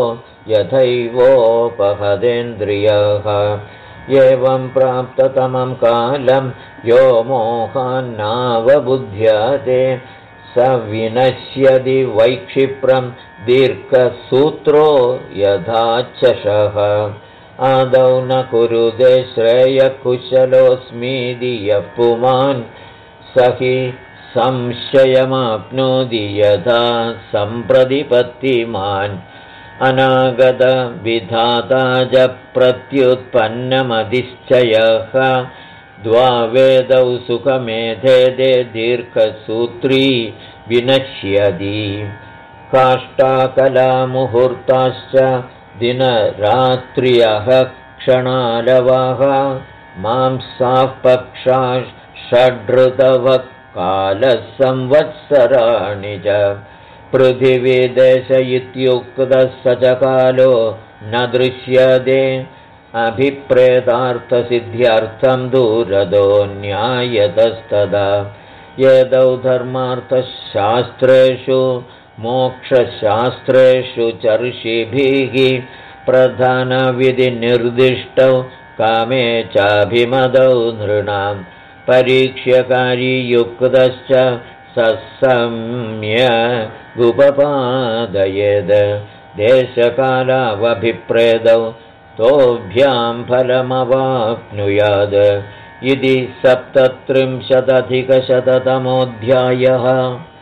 यथैवोपहदेन्द्रियः एवं प्राप्ततमं कालं यो मोहान्नावबुध्यते स विनश्यति वैक्षिप्रं दीर्घसूत्रो यथाच्छशः आदौ न कुरुदे श्रेयकुशलोऽस्मीति यः पुमान् स हि संशयमाप्नोति यथा सम्प्रतिपत्तिमान् अनागतविधाता च प्रत्युत्पन्नमधिश्चयः द्वावेदौ सुखमेधेदे दीर्घसूत्री विनश्यति काष्ठाकलामुहूर्ताश्च दिनरात्र्यः क्षणालवः मांसाः पक्षाः षड्ऋतवः कालः संवत्सराणि च पृथिवीदेश इत्युक्तः स च कालो न दृश्यते अभिप्रेतार्थसिद्ध्यर्थं दूरदो न्यायतस्तदा यदौ धर्मार्थशास्त्रेषु मोक्षशास्त्रेषु चर्षिभिः प्रधानविधिनिर्दिष्टौ कामे चाभिमदौ नृणां परीक्ष्यकारीयुक्तश्च सत्सम्यगुपपादयेद् देशकालावभिप्रेदौ तोभ्यां फलमवाप्नुयात् इति 37अधिकशततमोऽध्यायः।